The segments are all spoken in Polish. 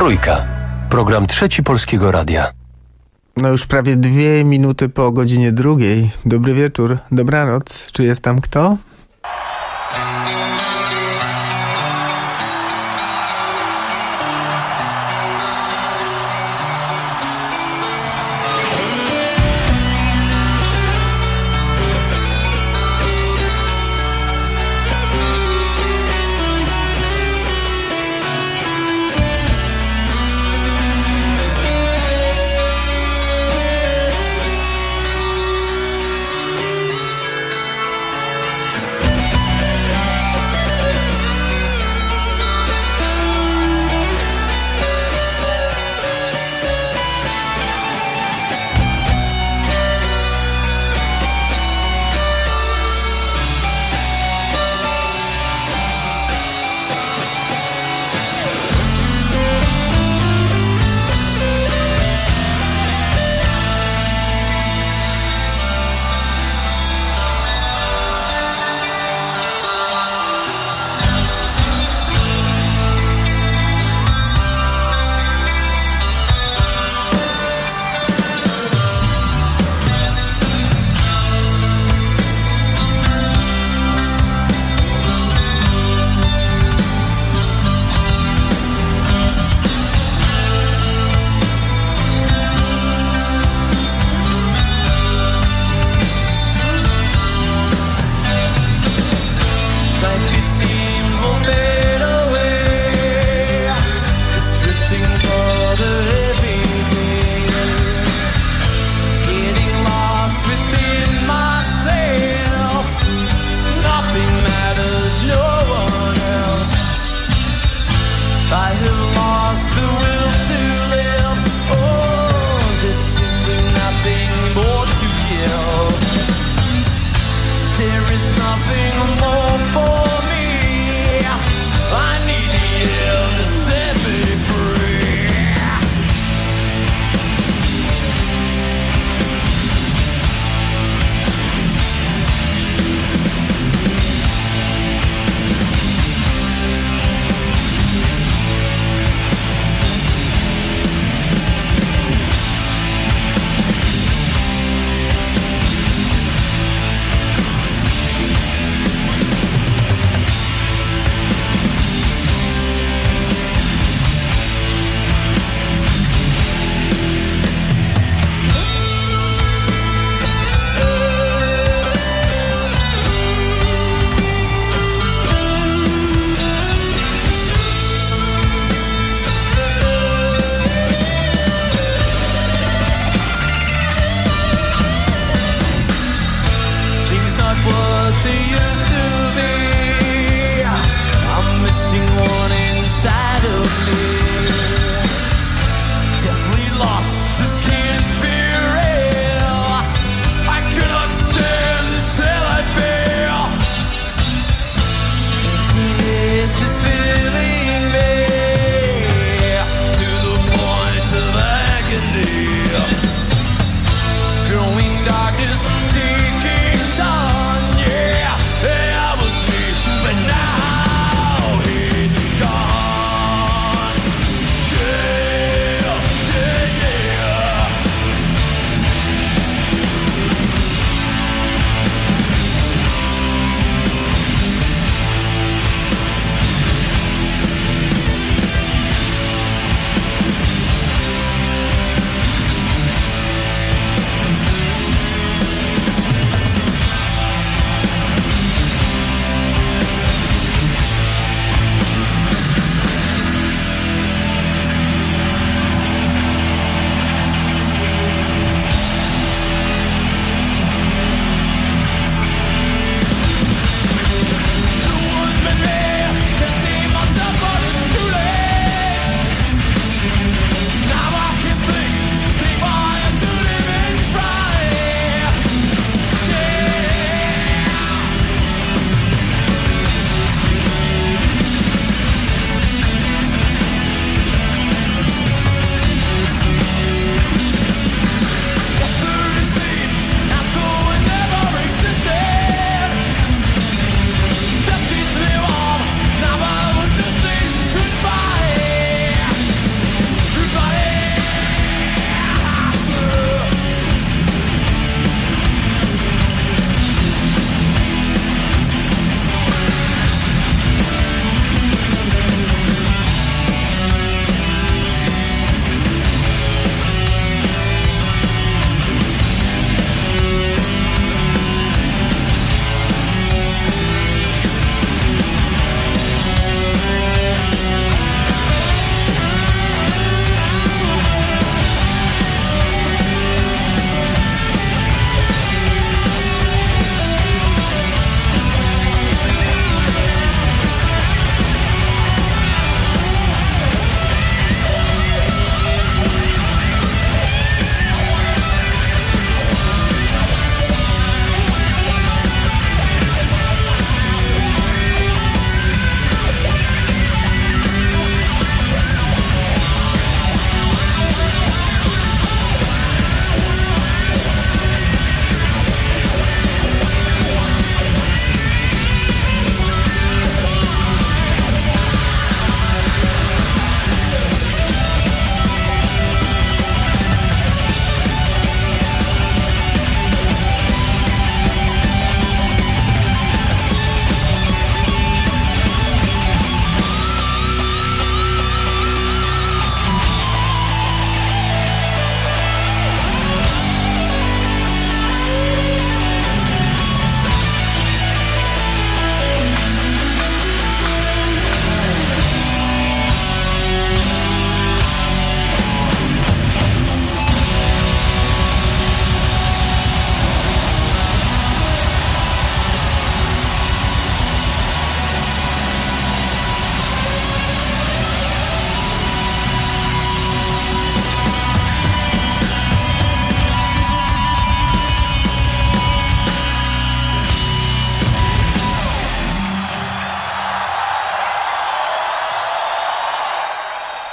Trójka. Program Trzeci Polskiego Radia. No już prawie 2 minuty po godzinie 2. Dobry wieczór, dobranoc. Czy jest tam kto?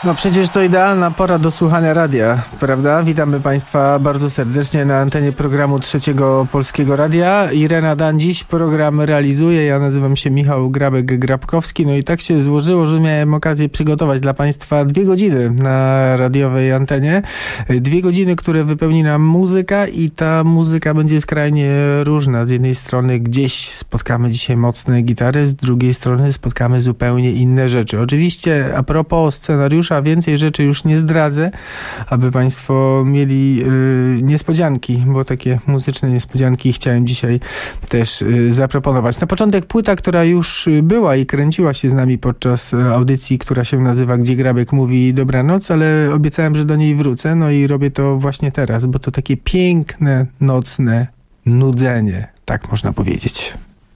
No przecież to idealna pora do słuchania radia, prawda? Witamy Państwa bardzo serdecznie na antenie programu Trzeciego Polskiego Radia. Irena Dan dziś program realizuje, ja nazywam się Michał Grabek-Grabkowski. No i tak się złożyło, że miałem okazję przygotować dla Państwa 2 godziny na radiowej antenie. 2 godziny, które wypełni nam muzyka i ta muzyka będzie skrajnie różna. Z jednej strony gdzieś spotkamy dzisiaj mocne gitary, z drugiej strony spotkamy zupełnie inne rzeczy. Oczywiście a propos scenariusza, więcej rzeczy już nie zdradzę, aby Państwo mieli niespodzianki, bo takie muzyczne niespodzianki chciałem dzisiaj też zaproponować. Na początek płyta, która już była i kręciła się z nami podczas audycji, która się nazywa Gdzie Grabek mówi dobranoc, ale obiecałem, że do niej wrócę, no i robię to właśnie teraz, bo to takie piękne, nocne nudzenie, tak można powiedzieć.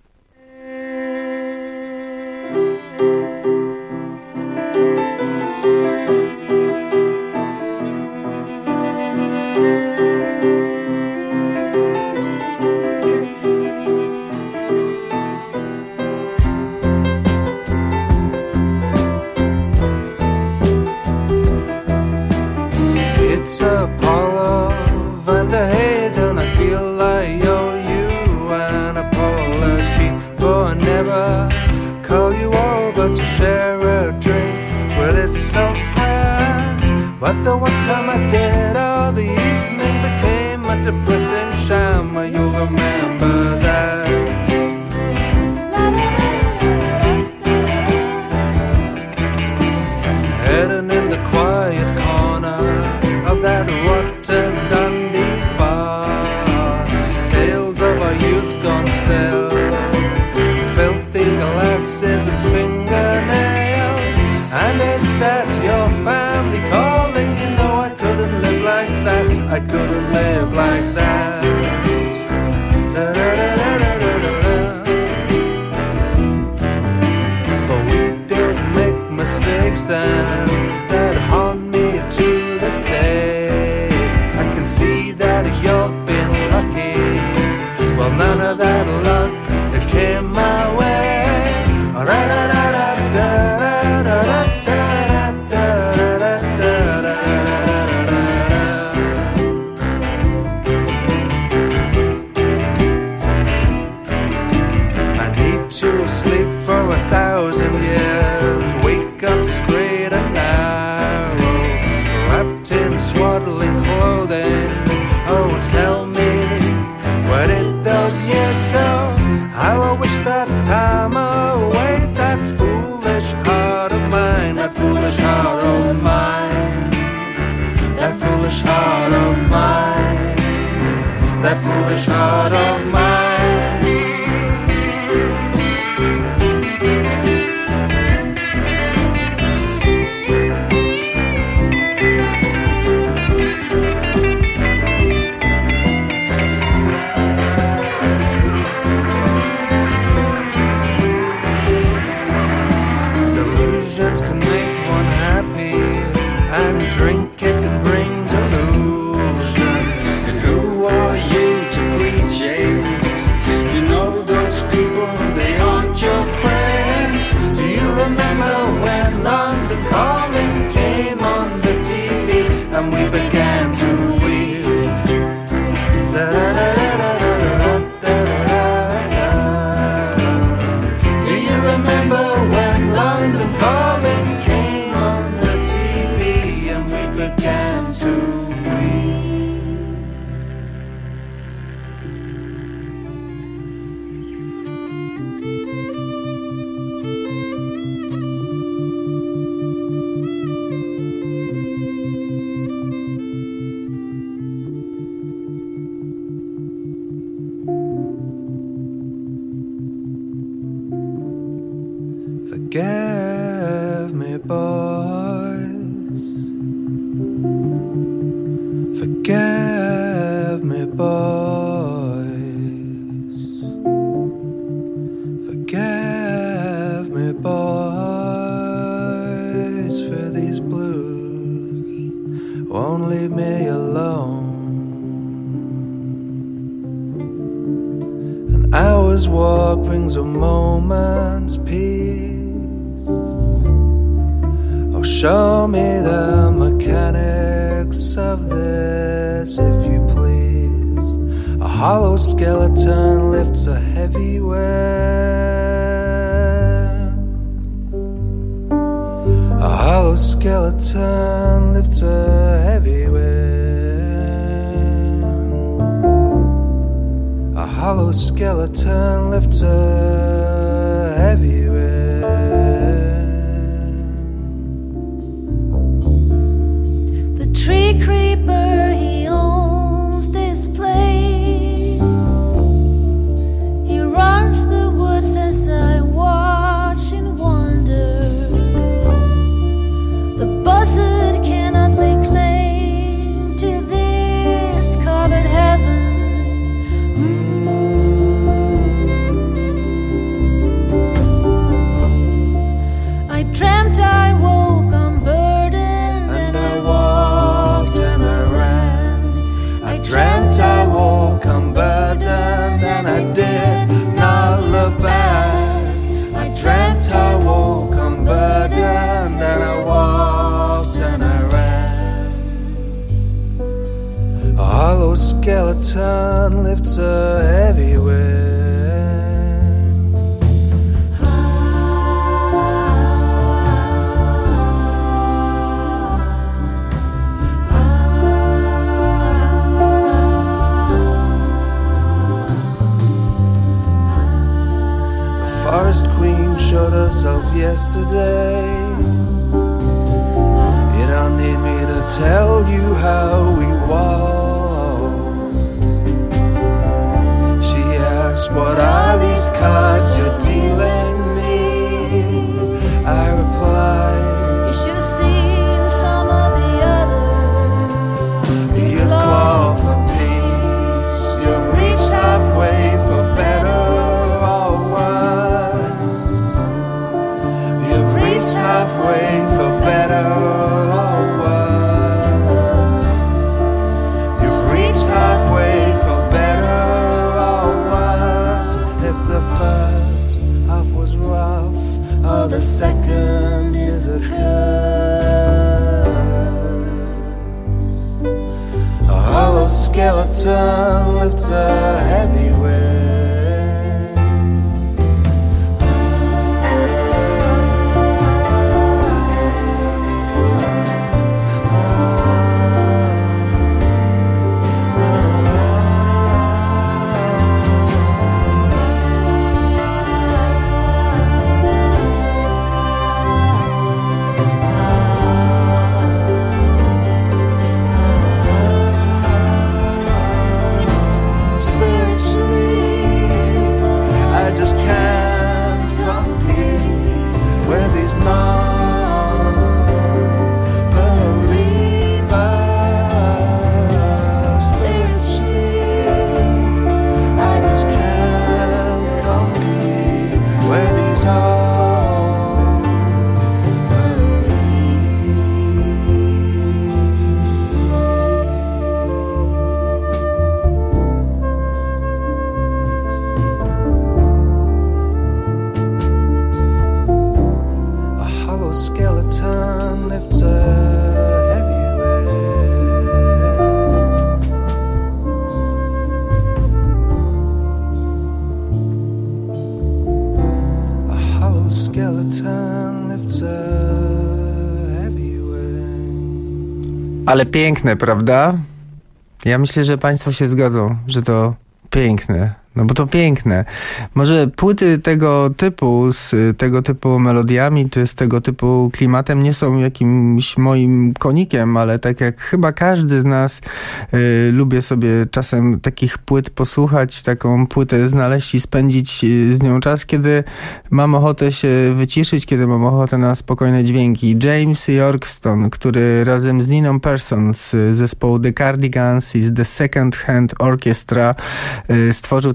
But the one time I did, all the evening became a depressing sham. You'll remember that. Hidden in the quiet corner of that rotten Dundee bar, tales of our youth gone stale, filthy glasses and fingernails. And is that your family calling? You know I couldn't live like that. I couldn't live like that. Da, da, da, da, da, da, da. But we did make mistakes then that haunt me to this day. I can see that you've been lucky. Well, none of that luck, it came my way. Da, da, da, da, da, da, da. Forgive me, boys. Forgive me, boys. Forgive me, boys, for these blues won't leave me alone. An hour's walk brings a moment's peace. Show me the mechanics of this, if you please. A hollow skeleton lifts a heavy weight. A hollow skeleton lifts a heavy weight. A hollow skeleton lifts a heavy weight. Tree creeper, he owns this place. He runs the woods as I watch and wonder. The buzzard cannot lay claim to this covered heaven. I dreamt I woke unburdened and I walked and I ran. I dreamt I woke unburdened and I did not look back. I dreamt I woke unburdened and I walked and I ran. A hollow skeleton lifts a heavy weight. Forest Queen showed herself yesterday. You don't need me to tell you how we walked. She asked, what are these cards you're dealing me? I replied, You should have seen some of the others. you claw for peace. You've reached halfway for better or worse. You've reached halfway for better or worse. You've reached halfway for better or worse. If the first half was rough, or the second is a curse. A hollow skeleton lifts a heavy weight. Ale piękne, prawda? Ja myślę, że państwo się zgodzą, że to piękne. No bo to piękne. Może płyty tego typu, z tego typu melodiami, czy z tego typu klimatem nie są jakimś moim konikiem, ale tak jak chyba każdy z nas lubię sobie czasem takich płyt posłuchać, taką płytę znaleźć i spędzić z nią czas, kiedy mam ochotę się wyciszyć, kiedy mam ochotę na spokojne dźwięki. James Yorkston, który razem z Niną Persson z zespołu The Cardigans i z The Second Hand Orchestra stworzył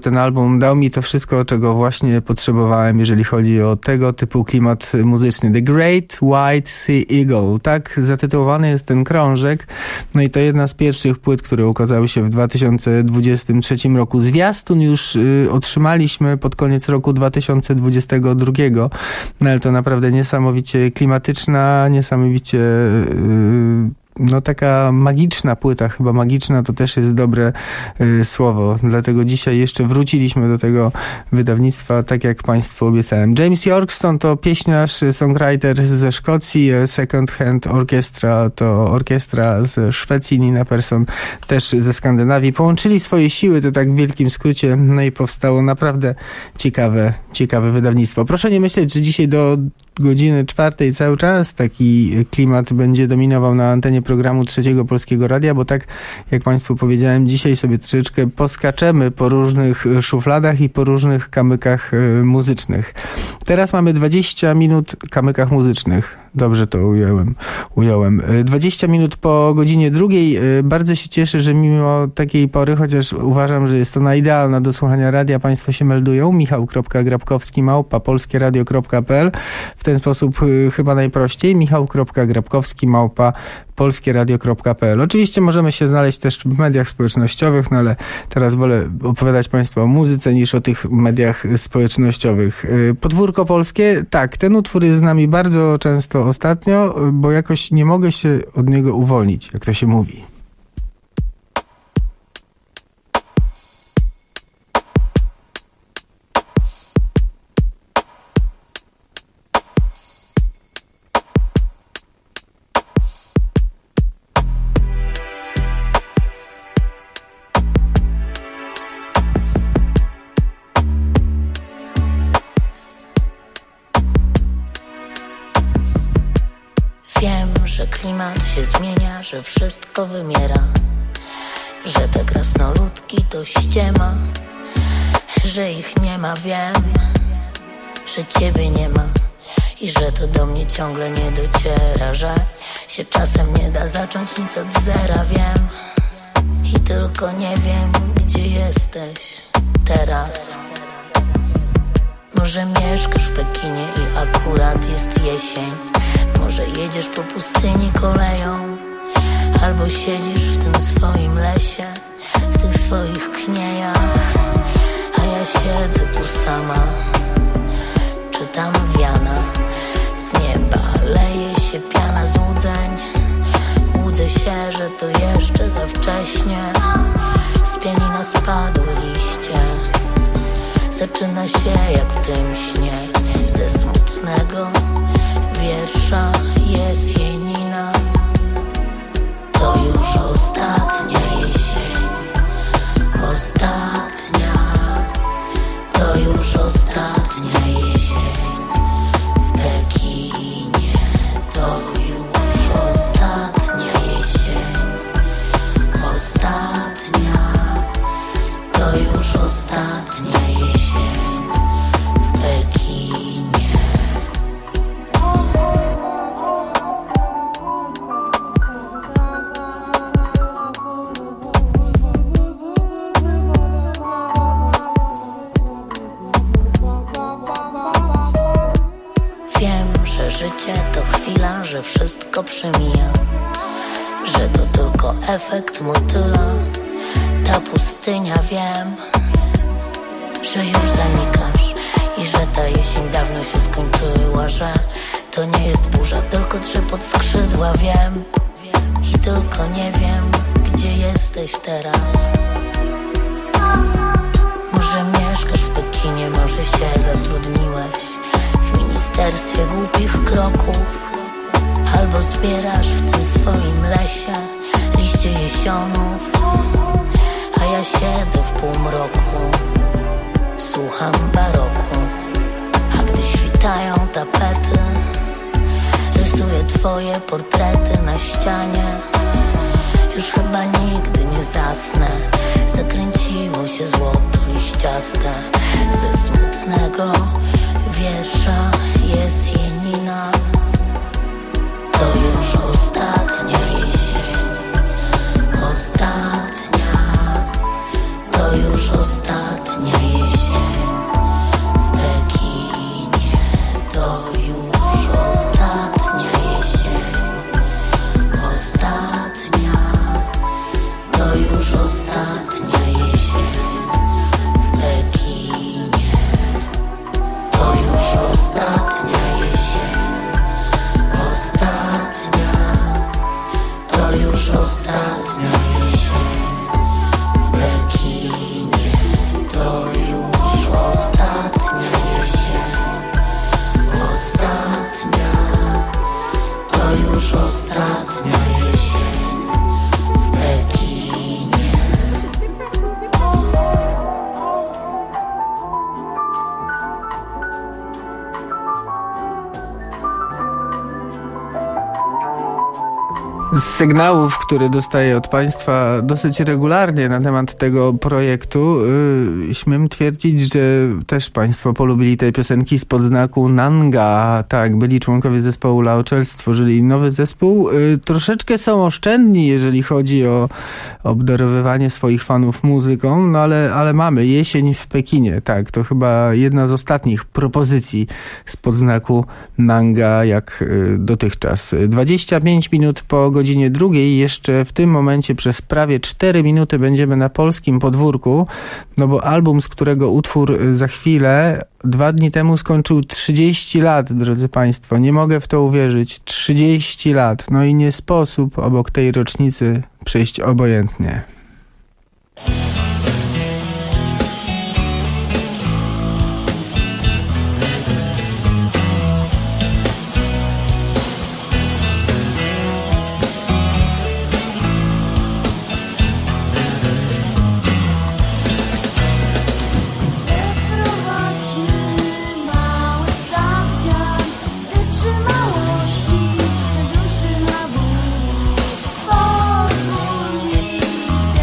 ten album dał mi to wszystko, czego właśnie potrzebowałem, jeżeli chodzi o tego typu klimat muzyczny. The Great White Sea Eagle, tak zatytułowany jest ten krążek. No i to jedna z pierwszych płyt, które ukazały się w 2023 roku. Zwiastun już otrzymaliśmy pod koniec roku 2022, no ale to naprawdę niesamowicie klimatyczna, niesamowicie no taka magiczna płyta, chyba magiczna to też jest dobre słowo, dlatego dzisiaj jeszcze wróciliśmy do tego wydawnictwa, tak jak Państwu obiecałem. James Yorkston to pieśniarz, songwriter ze Szkocji, Second Hand Orchestra to orkiestra z Szwecji, Nina Persson też ze Skandynawii. Połączyli swoje siły, to tak w wielkim skrócie, no i powstało naprawdę ciekawe wydawnictwo. Proszę nie myśleć, że dzisiaj do godziny 4 cały czas taki klimat będzie dominował na antenie programu Trzeciego Polskiego Radia, bo tak jak Państwu powiedziałem, dzisiaj sobie troszeczkę poskaczemy po różnych szufladach i po różnych kamykach muzycznych. Teraz mamy 20 minut kamykach muzycznych. Dobrze to ująłem. 20 minut po godzinie 2. Bardzo się cieszę, że mimo takiej pory, chociaż uważam, że jest to idealna do słuchania radia, Państwo się meldują. michał.grabkowski@polskieradio.pl. W ten sposób chyba najprościej. michał.grabkowski@polskieradio.pl. Oczywiście możemy się znaleźć też w mediach społecznościowych, no ale teraz wolę opowiadać Państwu o muzyce niż o tych mediach społecznościowych. Podwórko polskie, tak, ten utwór jest z nami bardzo często ostatnio, bo jakoś nie mogę się od niego uwolnić, jak to się mówi. Klimat się zmienia, że wszystko wymiera, że te krasnoludki to ściema, że ich nie ma, wiem, że ciebie nie ma i że to do mnie ciągle nie dociera, że się czasem nie da zacząć nic od zera, wiem i tylko nie wiem, gdzie jesteś teraz. Może mieszkasz w Pekinie i akurat jest jesień, może jedziesz po pustyni koleją, albo siedzisz w tym swoim lesie, w tych swoich kniejach, a ja siedzę tu sama, czytam wiana, z nieba leje się piana złudzeń, łudzę się, że to jeszcze za wcześnie, z pianina spadły liście, zaczyna się jak w tym śnie, ze smutnego wiersza jest jenina. To już ostatnia jesień, ostatnia. To już ostatnia jesień w Pekinie. To już ostatnia jesień, ostatnia. To już ostatnia jesień w Pekinie. Życie to chwila, że wszystko przemija, że to tylko efekt motyla. Ta pustynia, wiem, że już zanikasz i że ta jesień dawno się skończyła, że to nie jest burza, tylko trzepot skrzydła, wiem i tylko nie wiem, gdzie jesteś teraz. Może mieszkasz w Pekinie, może się zatrudniłeś w ministerstwie głupich kroków, albo zbierasz w tym swoim lesie liście jesionów, a ja siedzę w półmroku, słucham baroku, a gdy świtają tapety, rysuję twoje portrety na ścianie. Już chyba nigdy nie zasnę, zakręciło się złoto liściaste, ze smutnego wiersza jest jenina. To już ostatnia jesień, ostatnia. To już ostatnia już ostatnia jesień w Pekinie. To już ostatnia jesień, ostatnia. To już ostatnia jesień w Pekinie. To już ostatnia jesień, ostatnia. To już ostatnia jesień w Pekinie. Z sygnałów, które dostaję od Państwa dosyć regularnie na temat tego projektu, śmiem twierdzić, że też Państwo polubili te piosenki spod znaku Nanga. Tak, byli członkowie zespołu Laochel, stworzyli nowy zespół. Troszeczkę są oszczędni, jeżeli chodzi o obdarowywanie swoich fanów muzyką, no ale mamy Jesień w Pekinie. Tak, to chyba jedna z ostatnich propozycji spod znaku Nanga, jak dotychczas. 25 minut po godzinie 2. Jeszcze w tym momencie przez prawie 4 minuty będziemy na polskim podwórku, no bo album, z którego utwór za chwilę, 2 dni temu skończył 30 lat, drodzy Państwo. Nie mogę w to uwierzyć. 30 lat. No i nie sposób obok tej rocznicy przejść obojętnie. Mały sprawdzian wytrzymałości duszy na ból. Pozwól mi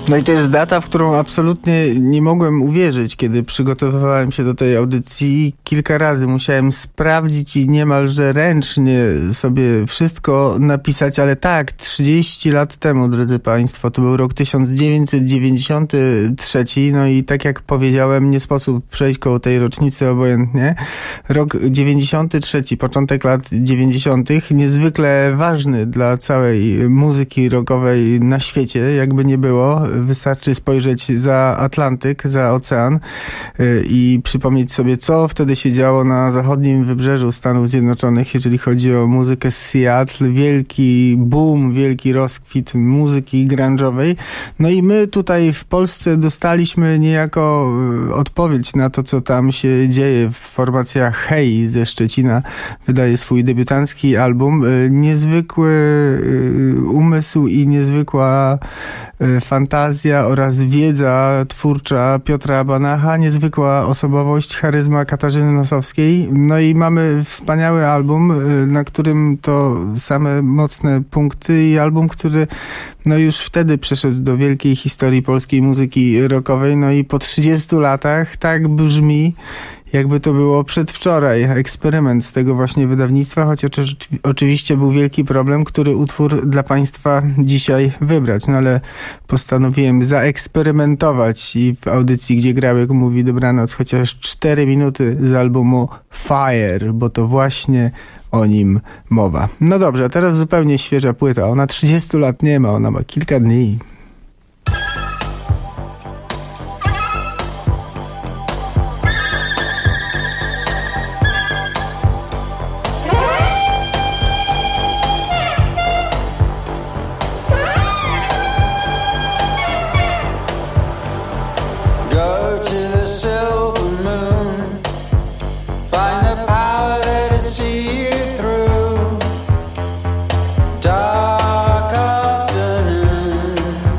No i to jest data, w którą absolutnie nie mogłem uwierzyć, kiedy przygotowywałem się do tej audycji. Kilka razy musiałem sprawdzić i niemalże ręcznie sobie wszystko napisać, ale tak, 30 lat temu, drodzy Państwo, to był rok 1993, no i tak jak powiedziałem, nie sposób przejść koło tej rocznicy obojętnie. Rok 93, początek lat 90., niezwykle ważny dla całej muzyki rockowej na świecie, jakby nie było. Wystarczy spojrzeć za Atlantyk, za ocean i przypomnieć sobie, co wtedy się działo na zachodnim wybrzeżu Stanów Zjednoczonych, jeżeli chodzi o muzykę z Seattle. Wielki boom, wielki rozkwit muzyki grunge'owej. No i my tutaj w Polsce dostaliśmy niejako odpowiedź na to, co tam się dzieje. Formacja Hej ze Szczecina wydaje swój debiutancki album. Niezwykły umysł i niezwykła fantazja oraz wiedza twórcza Piotra Banacha, niezwykła osobowość, charyzma Katarzyny Nosowskiej. No i mamy wspaniały album, na którym to same mocne punkty i album, który no już wtedy przeszedł do wielkiej historii polskiej muzyki rockowej. No i po 30 latach tak brzmi, jakby to było przedwczoraj. Eksperyment z tego właśnie wydawnictwa, choć oczywiście był wielki problem, który utwór dla Państwa dzisiaj wybrać. No ale postanowiłem zaeksperymentować i w audycji, gdzie Grabek mówi dobranoc, chociaż 4 minuty z albumu Fire, bo to właśnie o nim mowa. No dobrze, a teraz zupełnie świeża płyta. Ona 30 lat nie ma, ona ma kilka dni. Dark afternoon.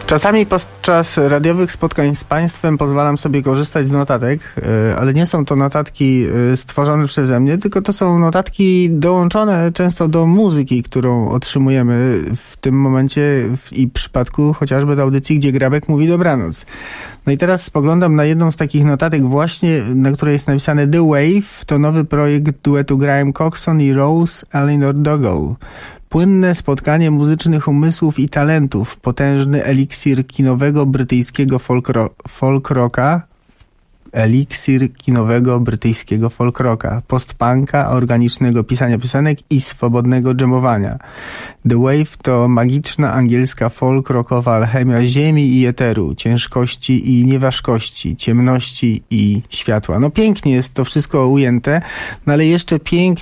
Czasami podczas radiowych spotkań z Państwem pozwalam sobie korzystać z notatek, ale nie są to notatki stworzone przeze mnie, tylko to są notatki dołączone często do muzyki, którą otrzymujemy w tym momencie i przypadku chociażby do audycji, gdzie Grabek mówi dobranoc. No i teraz spoglądam na jedną z takich notatek właśnie, na której jest napisane The Wave. To nowy projekt duetu Graham Coxon i Rose Eleanor Dougal. Płynne spotkanie muzycznych umysłów i talentów, potężny eliksir kinowego brytyjskiego folk rocka, post-punka, organicznego pisania piosenek i swobodnego dżemowania. The Wave to magiczna angielska folk-rockowa alchemia ziemi i eteru, ciężkości i nieważkości, ciemności i światła. No pięknie jest to wszystko ujęte, no ale jeszcze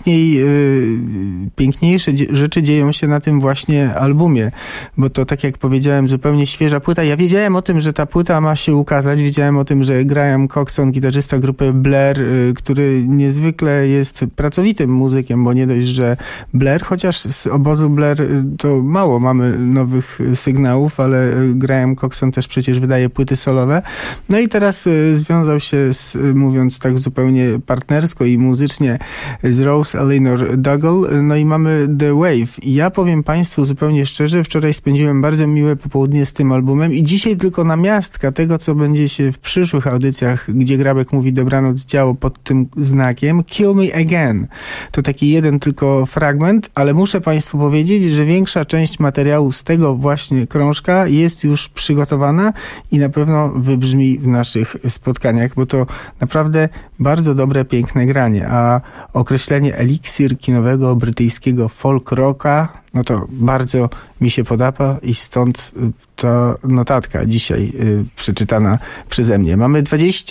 piękniejsze rzeczy dzieją się na tym właśnie albumie, bo to, tak jak powiedziałem, zupełnie świeża płyta. Ja wiedziałem o tym, że ta płyta ma się ukazać, wiedziałem o tym, że Graham Coxon, gitarzysta grupy Blair, który niezwykle jest pracowitym muzykiem, bo nie dość, że Blair, chociaż z obozu Blair to mało mamy nowych sygnałów, ale Graham Coxon też przecież wydaje płyty solowe. No i teraz związał się mówiąc tak zupełnie partnersko i muzycznie, z Rose Eleanor Dougal. No i mamy The Wave. I ja powiem Państwu zupełnie szczerze, wczoraj spędziłem bardzo miłe popołudnie z tym albumem i dzisiaj tylko namiastka tego, co będzie się w przyszłych audycjach, gdzie Grabek mówi dobranoc, działo pod tym znakiem Kill Me Again. To taki jeden tylko fragment, ale muszę Państwu powiedzieć, że większa część materiału z tego właśnie krążka jest już przygotowana i na pewno wybrzmi w naszych spotkaniach, bo to naprawdę bardzo dobre, piękne granie. A określenie eliksir kinowego brytyjskiego folk rocka, no to bardzo mi się podoba i stąd ta notatka dzisiaj przeczytana przeze mnie. Mamy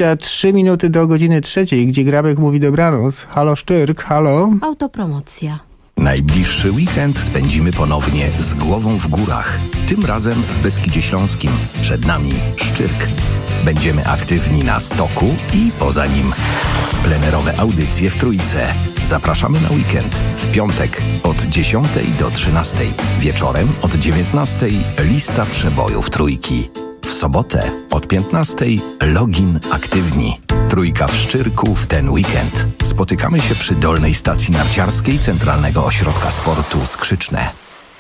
23 minuty do godziny 3, gdzie Grabek mówi dobranoc. Halo Szczyrk, halo. Autopromocja. Najbliższy weekend spędzimy ponownie z głową w górach. Tym razem w Beskidzie Śląskim. Przed nami Szczyrk. Będziemy aktywni na stoku i poza nim. Plenerowe audycje w Trójce. Zapraszamy na weekend. W piątek od 10 do 13. Wieczorem od 19 lista przebojów Trójki. W sobotę od 15 login aktywni. Trójka w Szczyrku w ten weekend. Spotykamy się przy dolnej stacji narciarskiej Centralnego Ośrodka Sportu Skrzyczne.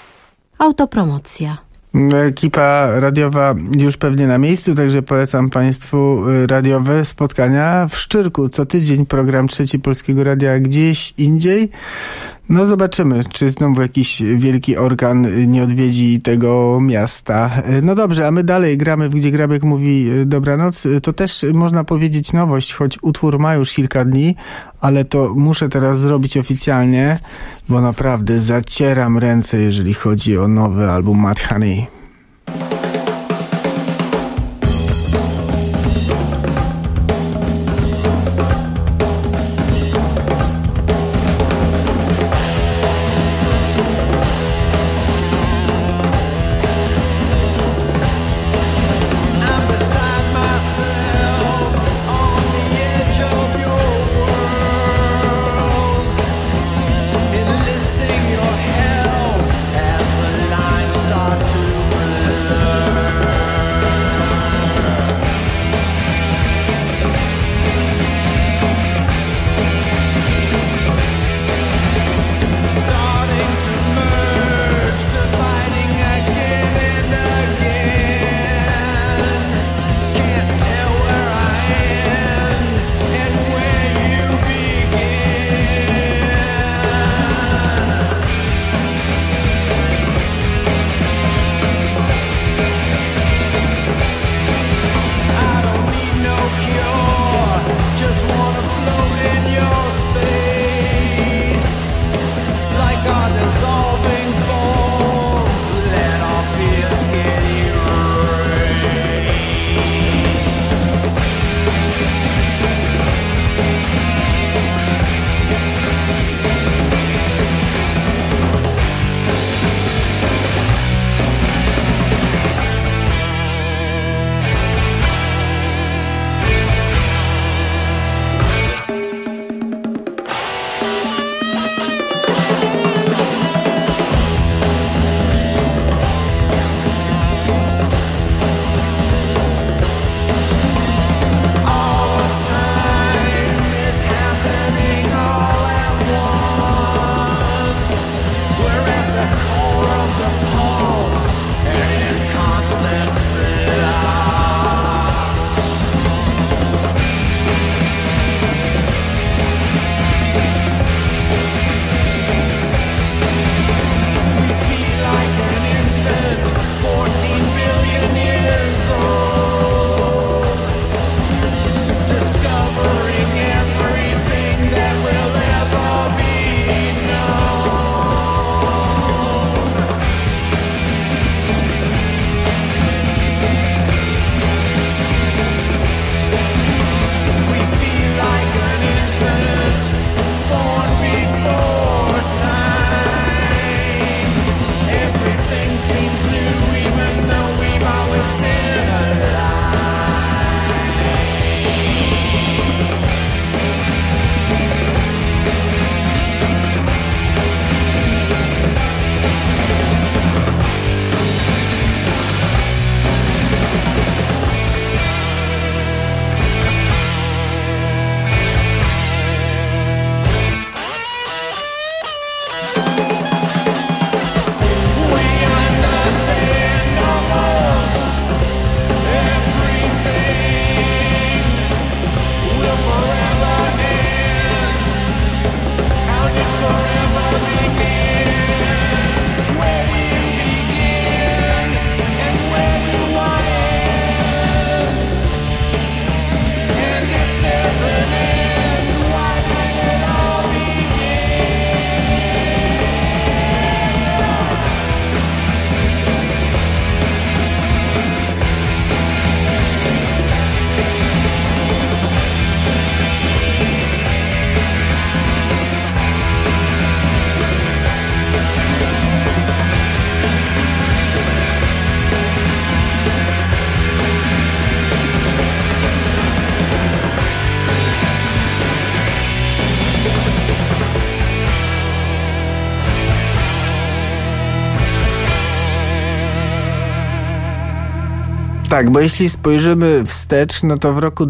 Autopromocja. Ekipa radiowa już pewnie na miejscu, także polecam Państwu radiowe spotkania w Szczyrku. Co tydzień program Trzeci Polskiego Radia gdzieś indziej. No zobaczymy, czy znowu jakiś wielki orkan nie odwiedzi tego miasta. No dobrze, a my dalej gramy, gdzie Grabek mówi dobranoc. To też można powiedzieć nowość, choć utwór ma już kilka dni, ale to muszę teraz zrobić oficjalnie, bo naprawdę zacieram ręce, jeżeli chodzi o nowy album Mad Honey. Enlisting your help as the lines start to Tak, bo jeśli spojrzymy wstecz, no to w roku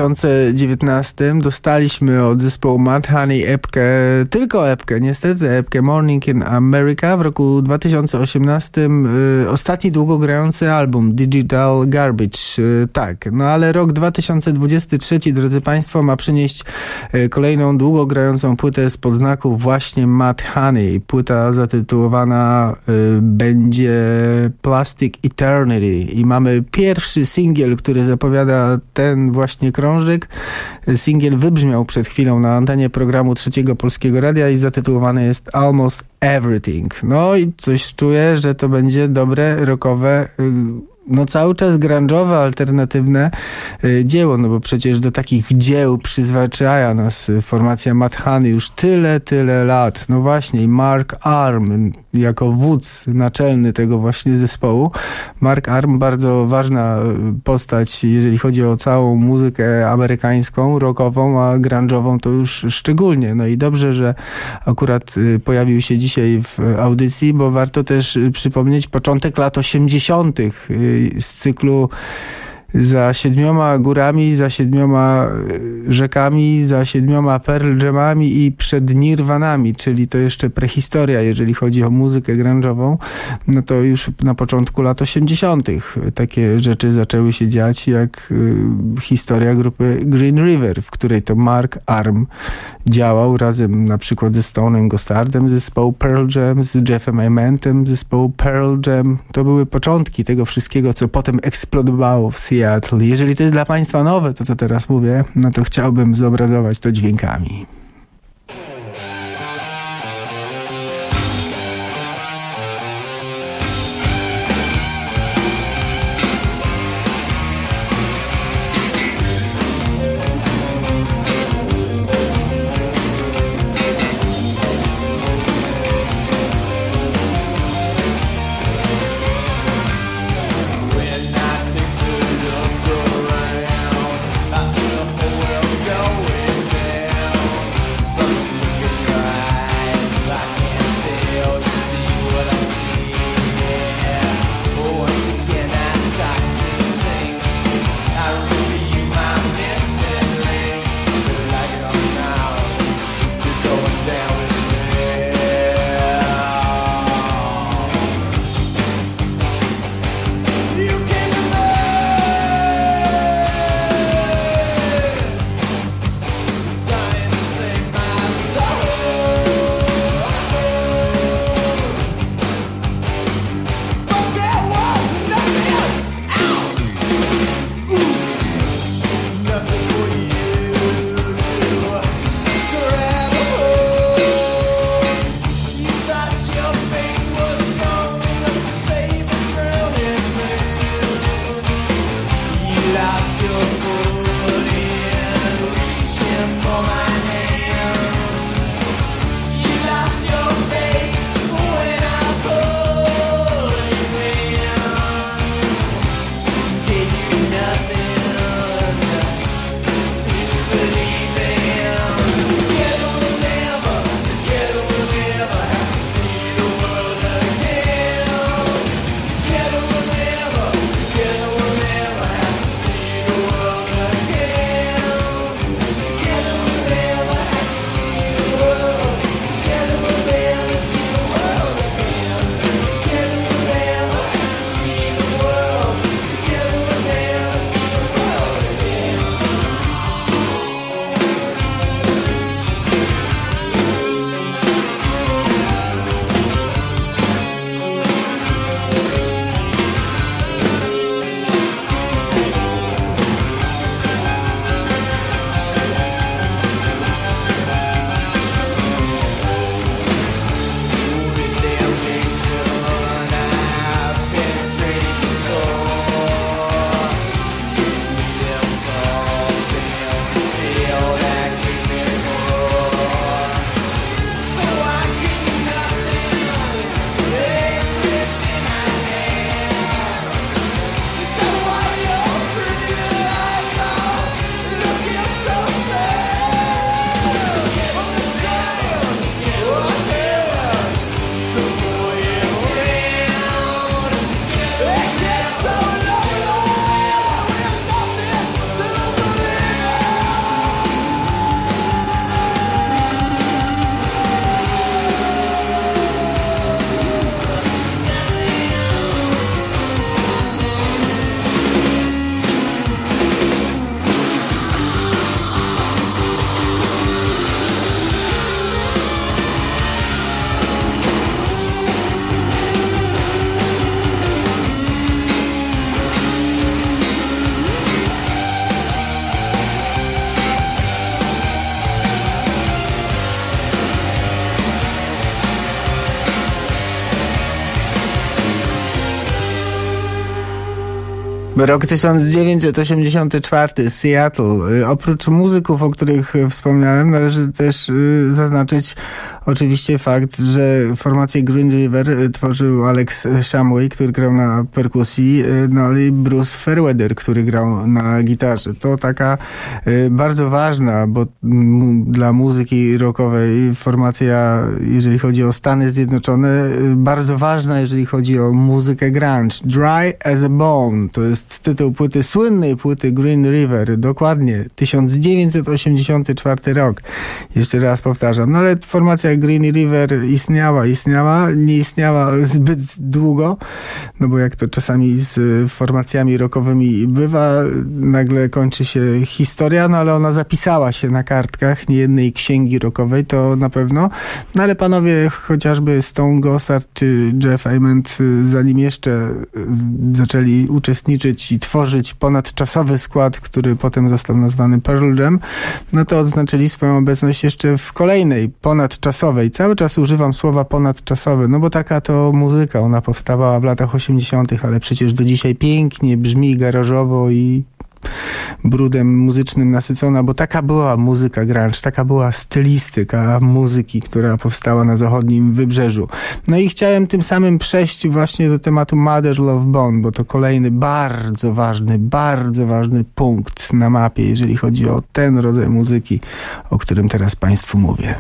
2019 dostaliśmy od zespołu Mudhoney epkę, niestety epkę Morning in America. W roku 2018 ostatni długo grający album Digital Garbage. Tak, no ale rok 2023, drodzy Państwo, ma przynieść kolejną długo grającą płytę spod znaku właśnie Mudhoney. Płyta zatytułowana będzie Plastic Eternity i mamy pierwszy singiel, który zapowiada ten właśnie krążek. Singiel wybrzmiał przed chwilą na antenie programu Trzeciego Polskiego Radia i zatytułowany jest Almost Everything. No i coś czuję, że to będzie dobre, rockowe, no cały czas grunge'owe, alternatywne dzieło, no bo przecież do takich dzieł przyzwyczaja nas formacja Mudhoney już tyle lat. No właśnie, i Mark Arm jako wódz naczelny tego właśnie zespołu. Mark Arm, bardzo ważna postać, jeżeli chodzi o całą muzykę amerykańską, rockową, a grunge'ową to już szczególnie. No i dobrze, że akurat pojawił się dzisiaj w audycji, bo warto też przypomnieć początek lat 80. z cyklu Za 7 górami, za 7 rzekami, za 7 Pearl Jamami i przed Nirvanami, czyli to jeszcze prehistoria, jeżeli chodzi o muzykę grunge'ową, no to już na początku lat 80. takie rzeczy zaczęły się dziać, jak historia grupy Green River, w której to Mark Arm działał razem na przykład ze Stone'em Gossardem zespołu Pearl Jam, z Jeffem Amentem zespołu Pearl Jam. To były początki tego wszystkiego, co potem eksplodowało w Seattle. Jeżeli to jest dla Państwa nowe, to co teraz mówię, no to chciałbym zobrazować to dźwiękami. I feel the world going down. Rok 1984, Seattle. Oprócz muzyków, o których wspomniałem, należy też zaznaczyć oczywiście fakt, że formację Green River tworzył Alex Shumway, który grał na perkusji, no i Bruce Fairweather, który grał na gitarze. To taka bardzo ważna, bo dla muzyki rockowej formacja, jeżeli chodzi o Stany Zjednoczone, bardzo ważna, jeżeli chodzi o muzykę grunge. Dry as a Bone to jest tytuł płyty, słynnej płyty Green River, dokładnie 1984 rok. Jeszcze raz powtarzam. No ale formacja Green River nie istniała zbyt długo, no bo jak to czasami z formacjami rockowymi bywa, nagle kończy się historia, no ale ona zapisała się na kartkach niejednej księgi rockowej, to na pewno. No ale panowie, chociażby Stone Gossard czy Jeff Ament, zanim jeszcze zaczęli uczestniczyć i tworzyć ponadczasowy skład, który potem został nazwany Pearl Jam, no to odznaczyli swoją obecność jeszcze w kolejnej, ponadczasowej. Cały czas używam słowa ponadczasowe, no bo taka to muzyka, ona powstawała w latach 80., ale przecież do dzisiaj pięknie brzmi garażowo i brudem muzycznym nasycona, bo taka była muzyka grunge, taka była stylistyka muzyki, która powstała na zachodnim wybrzeżu. No i chciałem tym samym przejść właśnie do tematu Mother Love Bone, bo to kolejny bardzo ważny punkt na mapie, jeżeli chodzi o ten rodzaj muzyki, o którym teraz Państwu mówię.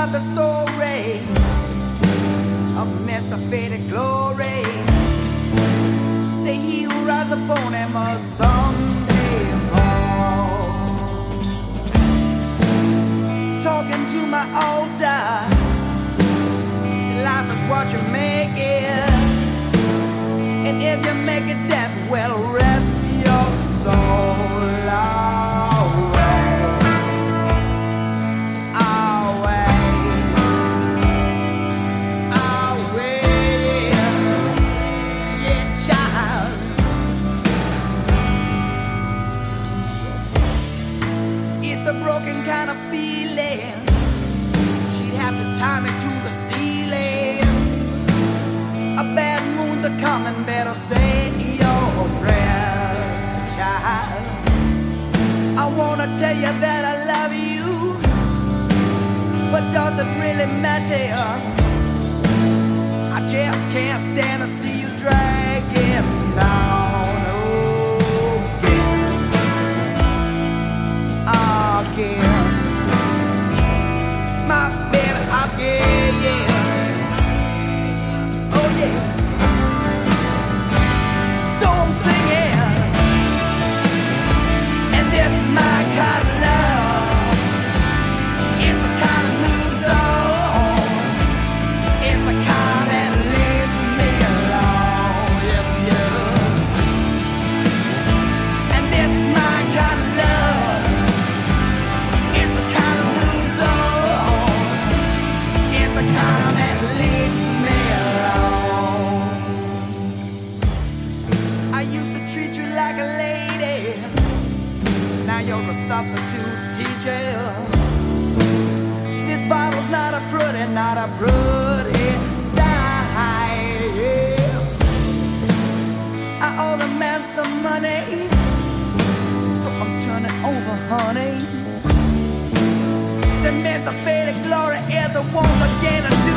about the story of Mr. Faded Glory. Say he who rides upon him must someday fall. Talking to my older, life is what you make it, and if you make it death, well, rest your soul. A broken kind of feeling. She'd have to tie me to the ceiling. A bad moon's a coming, better say your prayers, child. I wanna tell you that I love you, but does it really matter? I just can't stand to see you dragging down. Again, my baby, again, yeah. Oh yeah. So I'm singing, and this is my kind of love. It's the kind of new song. It's the kind that leads me along. Yes, yes. And this is my kind of love. The kind that leads me along. I used to treat you like a lady. Now you're a substitute teacher. This bottle's not a pretty sight. Yeah. I owe the man some money, so I'm turning over, honey. Mr. Faded Glory is the once again.